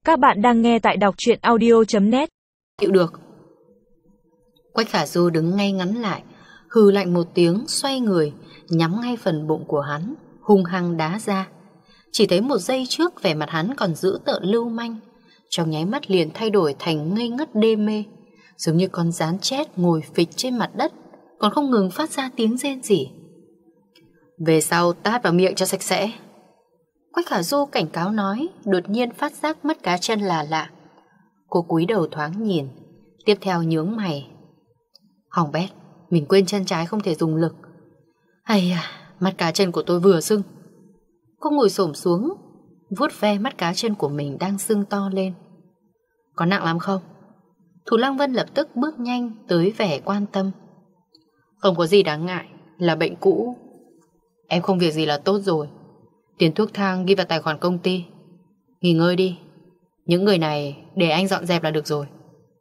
Các bạn đang nghe tại đọc truyện audio.net. Chịu được. Quách Khả Du đứng ngay ngắn lại, hừ lạnh một tiếng, xoay người, nhắm ngay phần bụng của hắn, hung hăng đá ra. Chỉ thấy một giây trước vẻ mặt hắn còn giữ tợn lưu manh, trong nháy mắt liền thay đổi thành ngây ngất đê mê, giống như con gián chết ngồi phịch trên mặt đất, còn không ngừng phát ra tiếng rên rỉ. Về sau tát vào miệng cho sạch sẽ. Quách Khả Du cảnh cáo nói, đột nhiên phát giác mắt cá chân là lạ. Cô cúi đầu thoáng nhìn, tiếp theo nhướng mày. Hỏng bét, mình quên chân trái không thể dùng lực. Ây à, mắt cá chân của tôi vừa sưng. Cô ngồi xổm xuống, vuốt ve mắt cá chân của mình đang sưng to lên. Có nặng lắm không? Thủ Lăng Vân lập tức bước nhanh tới vẻ quan tâm. Không có gì đáng ngại, là bệnh cũ. Em không việc gì là tốt rồi. Tiền thuốc thang ghi vào tài khoản công ty. Nghỉ ngơi đi. Những người này để anh dọn dẹp là được rồi.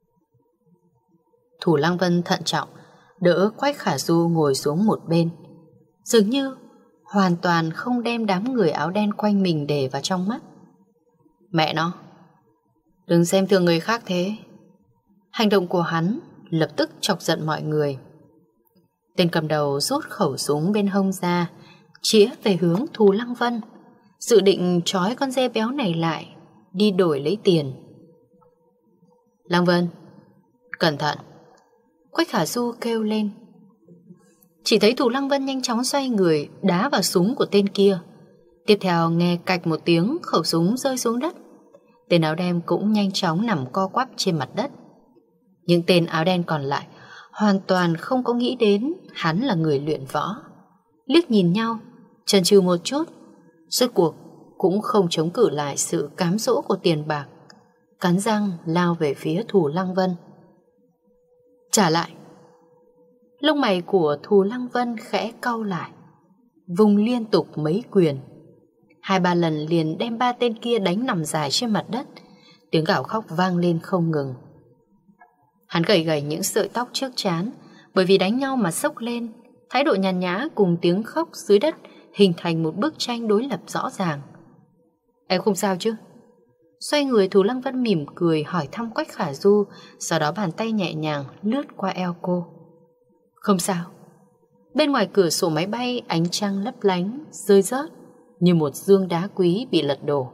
Thủ Lăng Vân thận trọng đỡ Quách Khả Du ngồi xuống một bên, dường như hoàn toàn không đem đám người áo đen quanh mình để vào trong mắt. Mẹ nó, đừng xem thường người khác thế. Hành động của hắn lập tức chọc giận mọi người. Tên cầm đầu rút khẩu súng bên hông ra, chĩa về hướng Thủ Lăng Vân, dự định trói con dê béo này lại, đi đổi lấy tiền. Lăng Vân, cẩn thận. Quách Khả Du kêu lên. Chỉ thấy Thủ Lăng Vân nhanh chóng xoay người đá vào súng của tên kia. Tiếp theo nghe cạch một tiếng, khẩu súng rơi xuống đất. Tên áo đen cũng nhanh chóng nằm co quắp trên mặt đất. Những tên áo đen còn lại hoàn toàn không có nghĩ đến hắn là người luyện võ. Liếc nhìn nhau, chần chừ một chút, rốt cuộc cũng không chống cự lại sự cám dỗ của tiền bạc, cắn răng lao về phía Thủ Lăng Vân. Trả lại. Lông mày của Thủ Lăng Vân khẽ cau lại, vùng liên tục mấy quyền, 2-3 lần liền đem 3 tên kia đánh nằm dài trên mặt đất. Tiếng gào khóc vang lên không ngừng. Hắn gầy gầy những sợi tóc trước trán, bởi vì đánh nhau mà xốc lên. Thái độ nhàn nhã cùng tiếng khóc dưới đất hình thành một bức tranh đối lập rõ ràng. Em không sao chứ? Xoay người, Thủ Lăng Vân mỉm cười hỏi thăm Quách Khả Du, sau đó bàn tay nhẹ nhàng lướt qua eo cô. Không sao. Bên ngoài cửa sổ máy bay ánh trăng lấp lánh rơi rớt như một dương đá quý bị lật đổ.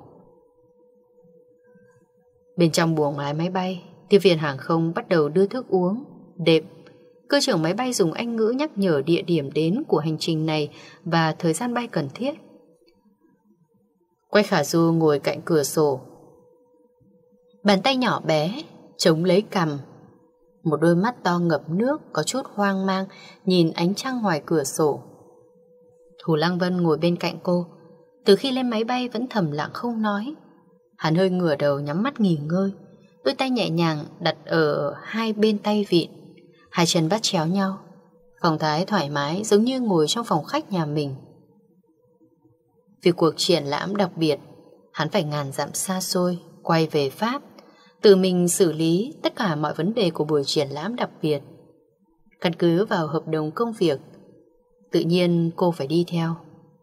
Bên trong buồng lái máy bay, tiếp viên hàng không bắt đầu đưa thức uống, đệm. Cơ trưởng máy bay dùng Anh ngữ nhắc nhở địa điểm đến của hành trình này và thời gian bay cần thiết. Quách Khả Du ngồi cạnh cửa sổ, bàn tay nhỏ bé chống lấy cằm, một đôi mắt to ngập nước có chút hoang mang nhìn ánh trăng ngoài cửa sổ. Thủ Lăng Vân ngồi bên cạnh cô, từ khi lên máy bay vẫn thầm lặng không nói. Hắn hơi ngửa đầu nhắm mắt nghỉ ngơi, đôi tay nhẹ nhàng đặt ở hai bên tay vịn, hai chân bắt chéo nhau, phong thái thoải mái giống như ngồi trong phòng khách nhà mình. Vì cuộc triển lãm đặc biệt, hắn phải ngàn dặm xa xôi quay về Pháp, tự mình xử lý tất cả mọi vấn đề của buổi triển lãm đặc biệt. Căn cứ vào hợp đồng công việc, tự nhiên cô phải đi theo.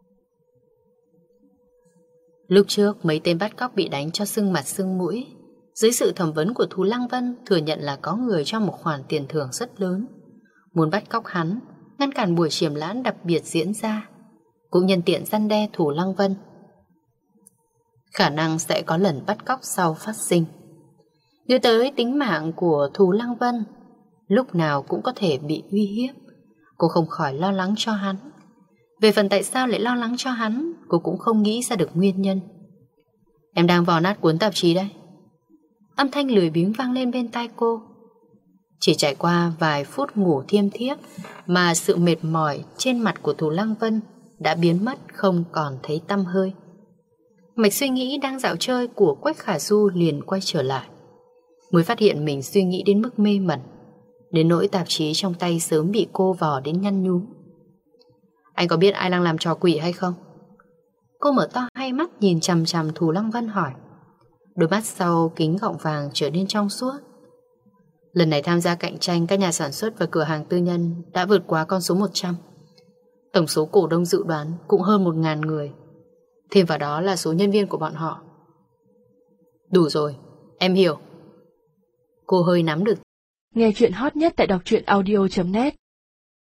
Lúc trước mấy tên bắt cóc bị đánh cho sưng mặt sưng mũi. Dưới sự thẩm vấn của Thủ Lăng Vân thừa nhận là có người cho một khoản tiền thưởng rất lớn, muốn bắt cóc hắn, ngăn cản buổi triển lãm đặc biệt diễn ra, cũng nhân tiện răn đe Thủ Lăng Vân. Khả năng sẽ có lần bắt cóc sau phát sinh. Nhớ tới tính mạng của Thủ Lăng Vân lúc nào cũng có thể bị uy hiếp, cô không khỏi lo lắng cho hắn. Về phần tại sao lại lo lắng cho hắn, cô cũng không nghĩ ra được nguyên nhân. Em đang vò nát cuốn tạp chí đây. Âm thanh lười biếng vang lên bên tai cô. Chỉ trải qua vài phút ngủ thiêm thiếp mà sự mệt mỏi trên mặt của Thủ Lăng Vân đã biến mất không còn thấy tăm hơi. Mạch suy nghĩ đang dạo chơi của Quách Khả Du liền quay trở lại, mới phát hiện mình suy nghĩ đến mức mê mẩn, đến nỗi tạp chí trong tay sớm bị cô vò đến nhăn nhúm. Anh có biết ai đang làm trò quỷ hay không? Cô mở to hai mắt nhìn chằm chằm Thủ Lăng Vân hỏi. Đôi mắt sau kính gọng vàng trở nên trong suốt. Lần này tham gia cạnh tranh, các nhà sản xuất và cửa hàng tư nhân đã vượt quá con số 100. Tổng số cổ đông dự đoán cũng hơn 1.000 người. Thêm vào đó là số nhân viên của bọn họ. Đủ rồi, em hiểu. Cô hơi nắm được. Nghe chuyện hot nhất tại đọc truyện audio.net